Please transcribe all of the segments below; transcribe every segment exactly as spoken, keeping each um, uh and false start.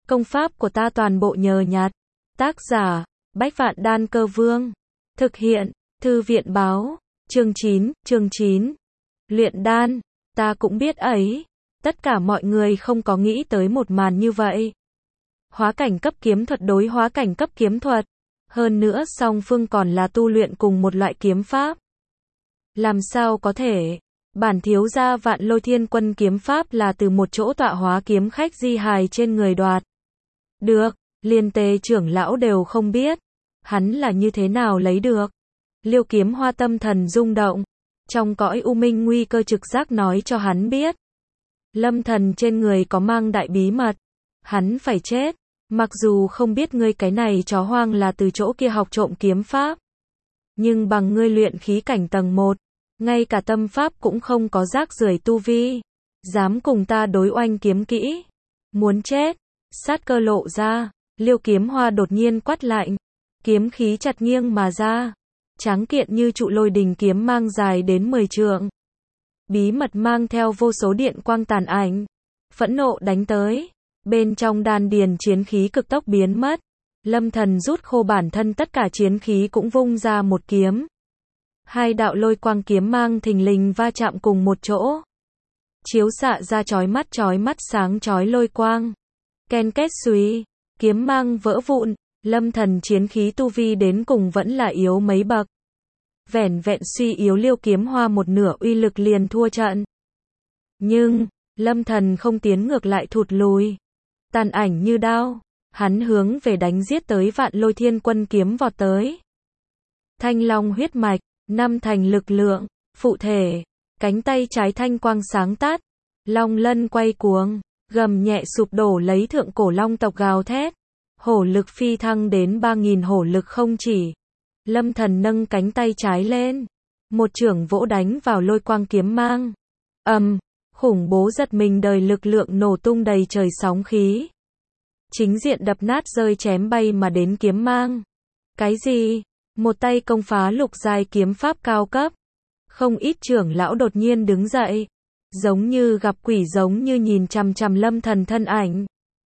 Công pháp của ta toàn bộ nhờ nhặt. Tác giả, Bách Vạn Đan Cơ Vương. Thực hiện, Thư viện báo. Chương chín, chương chín. Luyện đan. Ta cũng biết ấy. Tất cả mọi người không có nghĩ tới một màn như vậy. Hóa cảnh cấp kiếm thuật đối hóa cảnh cấp kiếm thuật. Hơn nữa song phương còn là tu luyện cùng một loại kiếm pháp. Làm sao có thể? Bản thiếu gia Vạn Lôi Thiên Quân kiếm pháp là từ một chỗ tọa hóa kiếm khách di hài trên người đoạt. Được, liền Tề trưởng lão đều không biết. Hắn là như thế nào lấy được? Liêu Kiếm Hoa tâm thần rung động. Trong cõi u minh nguy cơ trực giác nói cho hắn biết. Lâm thần trên người có mang đại bí mật. Hắn phải chết. Mặc dù không biết ngươi cái này chó hoang là từ chỗ kia học trộm kiếm pháp. Nhưng bằng ngươi luyện khí cảnh tầng một. Ngay cả tâm pháp cũng không có rác rưởi tu vi. Dám cùng ta đối oanh kiếm kỹ. Muốn chết. Sát cơ lộ ra. Liêu Kiếm Hoa đột nhiên quát lạnh. Kiếm khí chặt nghiêng mà ra. Tráng kiện như trụ lôi đình kiếm mang dài đến mười trượng. Bí mật mang theo vô số điện quang tàn ảnh. Phẫn nộ đánh tới. Bên trong đan điền chiến khí cực tốc biến mất. Lâm thần rút khô bản thân tất cả chiến khí cũng vung ra một kiếm. Hai đạo lôi quang kiếm mang thình lình va chạm cùng một chỗ. Chiếu xạ ra chói mắt chói mắt sáng chói lôi quang. Ken két suý, kiếm mang vỡ vụn, lâm thần chiến khí tu vi đến cùng vẫn là yếu mấy bậc. Vẻn vẹn suy yếu Liêu Kiếm Hoa một nửa uy lực liền thua trận. Nhưng, lâm thần không tiến ngược lại thụt lùi. Tàn ảnh như đao, hắn hướng về đánh giết tới Vạn Lôi Thiên Quân kiếm vọt tới. Thanh long huyết mạch, năm thành lực lượng, phụ thể, cánh tay trái thanh quang sáng tát, long lân quay cuồng, gầm nhẹ sụp đổ lấy thượng cổ long tộc gào thét, hổ lực phi thăng đến ba nghìn hổ lực không chỉ. Lâm thần nâng cánh tay trái lên, một chưởng vỗ đánh vào lôi quang kiếm mang. Ầm, um, khủng bố giật mình đời lực lượng nổ tung đầy trời sóng khí. Chính diện đập nát rơi chém bay mà đến kiếm mang. Cái gì? Một tay công phá lục giai kiếm pháp cao cấp. Không ít trưởng lão đột nhiên đứng dậy. Giống như gặp quỷ giống như nhìn chằm chằm lâm thần thân ảnh.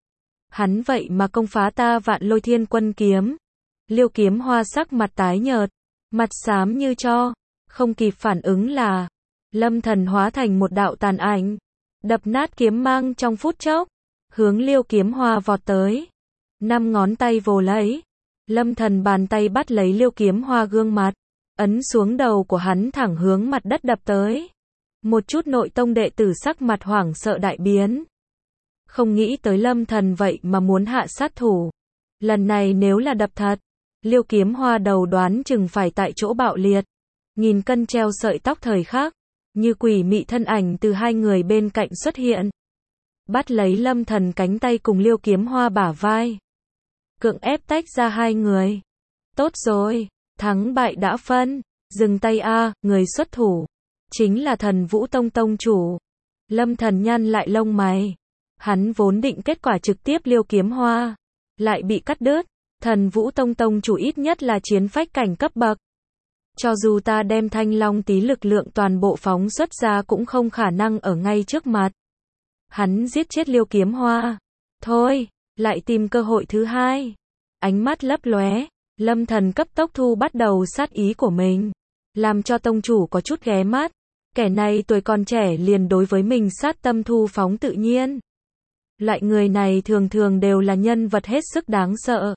Hắn vậy mà công phá ta Vạn Lôi Thiên Quân kiếm. Liêu Kiếm Hoa sắc mặt tái nhợt. Mặt xám như tro. Không kịp phản ứng là. Lâm thần hóa thành một đạo tàn ảnh. Đập nát kiếm mang trong phút chốc. Hướng Liêu Kiếm Hoa vọt tới. Năm ngón tay vồ lấy. Lâm thần bàn tay bắt lấy Liêu Kiếm Hoa gương mặt. Ấn xuống đầu của hắn thẳng hướng mặt đất đập tới. Một chút nội tông đệ tử sắc mặt hoảng sợ đại biến. Không nghĩ tới lâm thần vậy mà muốn hạ sát thủ. Lần này nếu là đập thật. Liêu Kiếm Hoa đầu đoán chừng phải tại chỗ bạo liệt. Nghìn cân treo sợi tóc thời khắc. Như quỷ mị thân ảnh từ hai người bên cạnh xuất hiện. Bắt lấy lâm thần cánh tay cùng Liêu Kiếm Hoa bả vai. Cưỡng ép tách ra hai người. Tốt rồi, thắng bại đã phân. Dừng tay a, người xuất thủ. Chính là Thần Vũ Tông tông chủ. Lâm thần nhăn lại lông mày. Hắn vốn định kết quả trực tiếp Liêu Kiếm Hoa. Lại bị cắt đứt. Thần Vũ Tông tông chủ ít nhất là chiến phách cảnh cấp bậc. Cho dù ta đem thanh long tí lực lượng toàn bộ phóng xuất ra cũng không khả năng ở ngay trước mặt. Hắn giết chết Liêu Kiếm Hoa. Thôi, lại tìm cơ hội thứ hai. Ánh mắt lấp lóe, lâm thần cấp tốc thu bắt đầu sát ý của mình. Làm cho tông chủ có chút ghé mắt. Kẻ này tuổi còn trẻ liền đối với mình sát tâm thu phóng tự nhiên. Loại người này thường thường đều là nhân vật hết sức đáng sợ.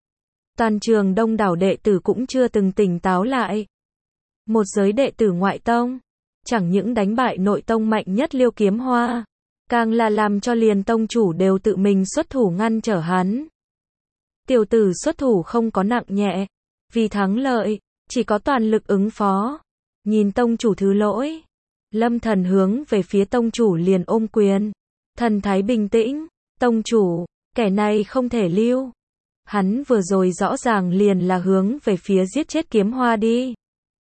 Toàn trường đông đảo đệ tử cũng chưa từng tỉnh táo lại. Một giới đệ tử ngoại tông, chẳng những đánh bại nội tông mạnh nhất Liêu Kiếm Hoa, càng là làm cho liền tông chủ đều tự mình xuất thủ ngăn trở hắn. Tiểu tử xuất thủ không có nặng nhẹ, vì thắng lợi, chỉ có toàn lực ứng phó. Nhìn tông chủ thứ lỗi, lâm thần hướng về phía tông chủ liền ôm quyền. Thần thái bình tĩnh, tông chủ, kẻ này không thể lưu. Hắn vừa rồi rõ ràng liền là hướng về phía giết chết Kiếm Hoa đi.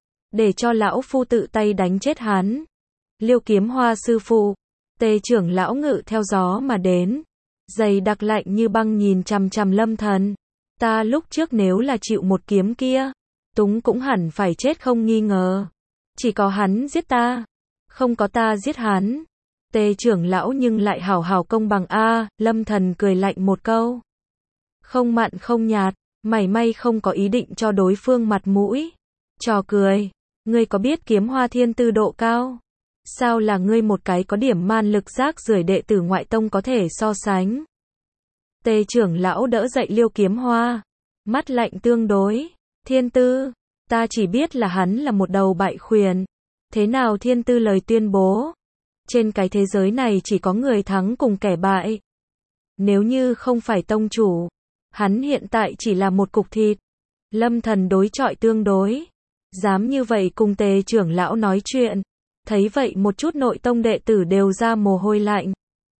Để cho lão phu tự tay đánh chết hắn. Liêu Kiếm Hoa sư phụ, Tề trưởng lão ngự theo gió mà đến. Dày đặc lạnh như băng nhìn chằm chằm lâm thần. Ta lúc trước nếu là chịu một kiếm kia, Túng cũng hẳn phải chết không nghi ngờ. Chỉ có hắn giết ta, không có ta giết hắn. Tề trưởng lão nhưng lại hảo hảo công bằng a, Lâm Thần cười lạnh một câu. Không mặn không nhạt, mảy may không có ý định cho đối phương mặt mũi. Trò cười, ngươi có biết kiếm hoa thiên tư độ cao? Sao là ngươi một cái có điểm man lực rác rưởi đệ tử ngoại tông có thể so sánh? Tề trưởng lão đỡ dậy Liêu Kiếm Hoa, mắt lạnh tương đối. Thiên tư, ta chỉ biết là hắn là một đầu bại khuyển. Thế nào thiên tư lời tuyên bố? Trên cái thế giới này chỉ có người thắng cùng kẻ bại. Nếu như không phải tông chủ, hắn hiện tại chỉ là một cục thịt. Lâm Thần đối chọi tương đối. Dám như vậy cùng Tề trưởng lão nói chuyện. Thấy vậy một chút nội tông đệ tử đều ra mồ hôi lạnh.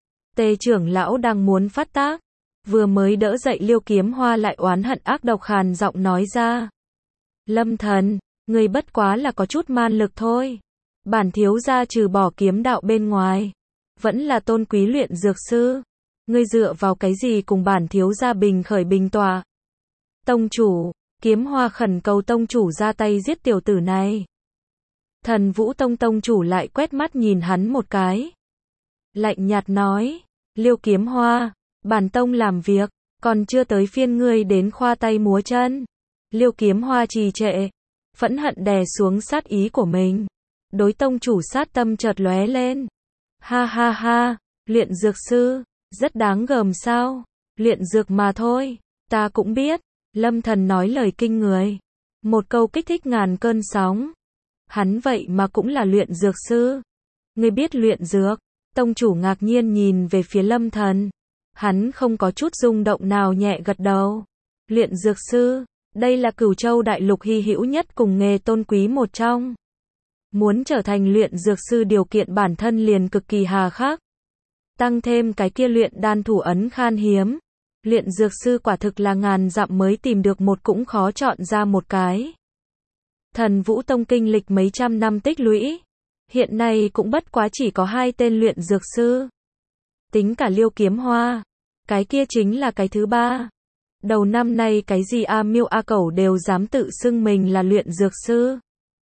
Tề trưởng lão đang muốn phát tác. Vừa mới đỡ dậy Liêu Kiếm Hoa lại oán hận ác độc khàn giọng nói ra. Lâm Thần, người bất quá là có chút man lực thôi. Bản thiếu gia trừ bỏ kiếm đạo bên ngoài, vẫn là tôn quý luyện dược sư. Ngươi dựa vào cái gì cùng bản thiếu gia bình khởi bình tọa? Tông chủ, Kiếm Hoa khẩn cầu tông chủ ra tay giết tiểu tử này. Thần Vũ Tông tông chủ lại quét mắt nhìn hắn một cái. Lạnh nhạt nói, Liêu Kiếm Hoa, bản tông làm việc, còn chưa tới phiên ngươi đến khoa tay múa chân. Liêu Kiếm Hoa trì trệ, phẫn hận đè xuống sát ý của mình. Đối tông chủ sát tâm chợt lóe lên. Ha ha ha, luyện dược sư, rất đáng gờm sao? Luyện dược mà thôi, ta cũng biết. Lâm Thần nói lời kinh người. Một câu kích thích ngàn cơn sóng. Hắn vậy mà cũng là luyện dược sư. Ngươi biết luyện dược? Tông chủ ngạc nhiên nhìn về phía Lâm Thần. Hắn không có chút rung động nào nhẹ gật đầu. Luyện dược sư, đây là Cửu Châu đại lục hy hữu nhất cùng nghề tôn quý một trong. Muốn trở thành luyện dược sư điều kiện bản thân liền cực kỳ hà khắc. Tăng thêm cái kia luyện đan thủ ấn khan hiếm. Luyện dược sư quả thực là ngàn dặm mới tìm được một cũng khó chọn ra một cái. Thần Vũ Tông kinh lịch mấy trăm năm tích lũy. Hiện nay cũng bất quá chỉ có hai tên luyện dược sư. Tính cả Liêu Kiếm Hoa. Cái kia chính là cái thứ ba. Đầu năm nay cái gì A Miêu A Cẩu đều dám tự xưng mình là luyện dược sư.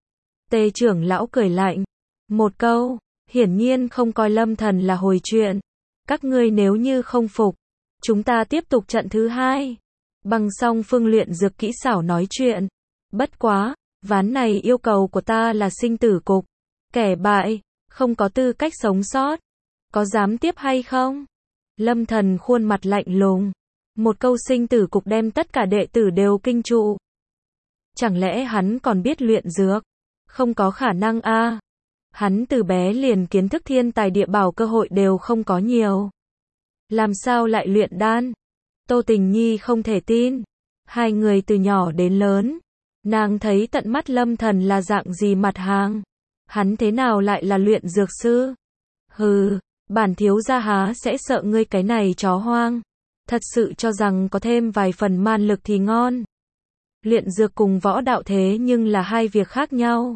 Tề trưởng lão cười lạnh. Một câu, hiển nhiên không coi Lâm Thần là hồi chuyện. Các ngươi nếu như không phục, chúng ta tiếp tục trận thứ hai. Bằng song phương luyện dược kỹ xảo nói chuyện. Bất quá, ván này yêu cầu của ta là sinh tử cục. Kẻ bại, không có tư cách sống sót. Có dám tiếp hay không? Lâm Thần khuôn mặt lạnh lùng. Một câu sinh tử cục đem tất cả đệ tử đều kinh trụ. Chẳng lẽ hắn còn biết luyện dược? Không có khả năng a. À. Hắn từ bé liền kiến thức thiên tài địa bảo cơ hội đều không có nhiều. Làm sao lại luyện đan? Tô Tình Nhi không thể tin. Hai người từ nhỏ đến lớn. Nàng thấy tận mắt Lâm Thần là dạng gì mặt hàng. Hắn thế nào lại là luyện dược sư? Hừ, bản thiếu gia há sẽ sợ ngươi cái này chó hoang. Thật sự cho rằng có thêm vài phần man lực thì ngon. Luyện dược cùng võ đạo thế nhưng là hai việc khác nhau.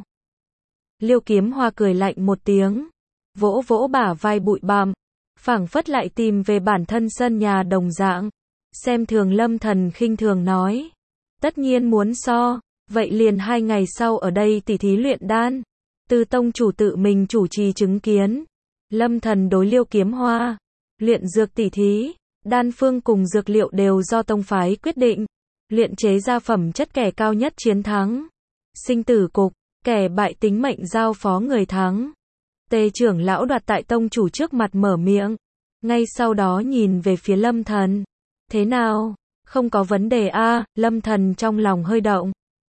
Liêu Kiếm Hoa cười lạnh một tiếng. Vỗ vỗ bả vai bụi bặm. Phảng phất lại tìm về bản thân sân nhà đồng dạng. Xem thường Lâm Thần khinh thường nói. Tất nhiên muốn so. Vậy liền hai ngày sau ở đây tỉ thí luyện đan. Từ tông chủ tự mình chủ trì chứng kiến. Lâm Thần đối Liêu Kiếm Hoa. Luyện dược tỉ thí. Đan phương cùng dược liệu đều do tông phái quyết định. Luyện chế ra phẩm chất kẻ cao nhất chiến thắng. Sinh tử cục, kẻ bại tính mệnh giao phó người thắng. Tề trưởng lão đoạt tại tông chủ trước mặt mở miệng. Ngay sau đó nhìn về phía Lâm Thần. Thế nào? Không có vấn đề a. À, Lâm Thần trong lòng hơi động.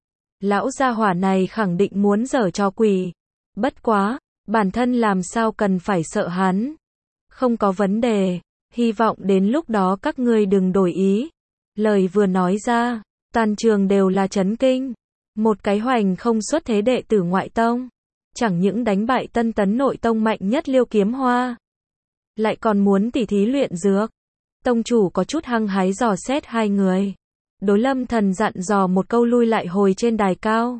Lão gia hỏa này khẳng định muốn giở trò quỷ. Bất quá, bản thân làm sao cần phải sợ hắn. Không có vấn đề. Hy vọng đến lúc đó các ngươi đừng đổi ý. Lời vừa nói ra, toàn trường đều là chấn kinh. Một cái hoành không xuất thế đệ tử ngoại tông. Chẳng những đánh bại tân tấn nội tông mạnh nhất Liêu Kiếm Hoa. Lại còn muốn tỉ thí luyện dược. Tông chủ có chút hăng hái dò xét hai người. Đối Lâm Thần dặn dò một câu lui lại hồi trên đài cao.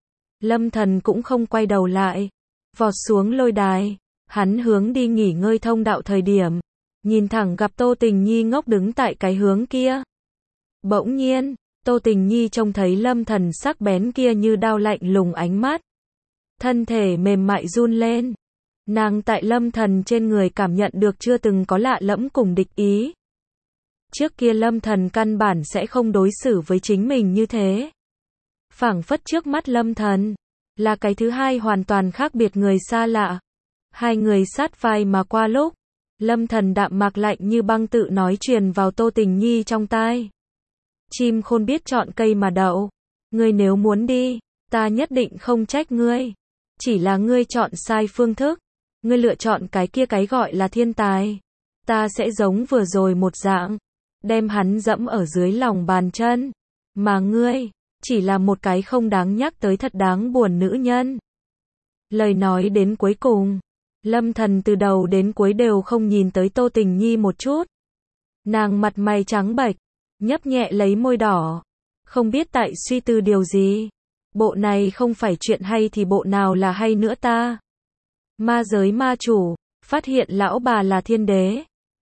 Lâm Thần cũng không quay đầu lại. Vọt xuống lôi đài. Hắn hướng đi nghỉ ngơi thông đạo thời điểm. Nhìn thẳng gặp Tô Tình Nhi ngốc đứng tại cái hướng kia. Bỗng nhiên, Tô Tình Nhi trông thấy Lâm Thần sắc bén kia như đao lạnh lùng ánh mắt. Thân thể mềm mại run lên. Nàng tại Lâm Thần trên người cảm nhận được chưa từng có lạ lẫm cùng địch ý. Trước kia Lâm Thần căn bản sẽ không đối xử với chính mình như thế. Phảng phất trước mắt Lâm Thần là cái thứ hai hoàn toàn khác biệt người xa lạ. Hai người sát vai mà qua lúc, Lâm Thần đạm mạc lạnh như băng tự nói truyền vào Tô Tình Nhi trong tai. Chim khôn biết chọn cây mà đậu. Ngươi nếu muốn đi, ta nhất định không trách ngươi. Chỉ là ngươi chọn sai phương thức. Ngươi lựa chọn cái kia cái gọi là thiên tài. Ta sẽ giống vừa rồi một dạng, đem hắn dẫm ở dưới lòng bàn chân. Mà ngươi, chỉ là một cái không đáng nhắc tới thật đáng buồn nữ nhân. Lời nói đến cuối cùng, Lâm Thần từ đầu đến cuối đều không nhìn tới Tô Tình Nhi một chút. Nàng mặt mày trắng bệch, nhấp nhẹ lấy môi đỏ. Không biết tại suy tư điều gì. Bộ này không phải chuyện hay thì bộ nào là hay nữa ta. Ma giới ma chủ, phát hiện lão bà là thiên đế.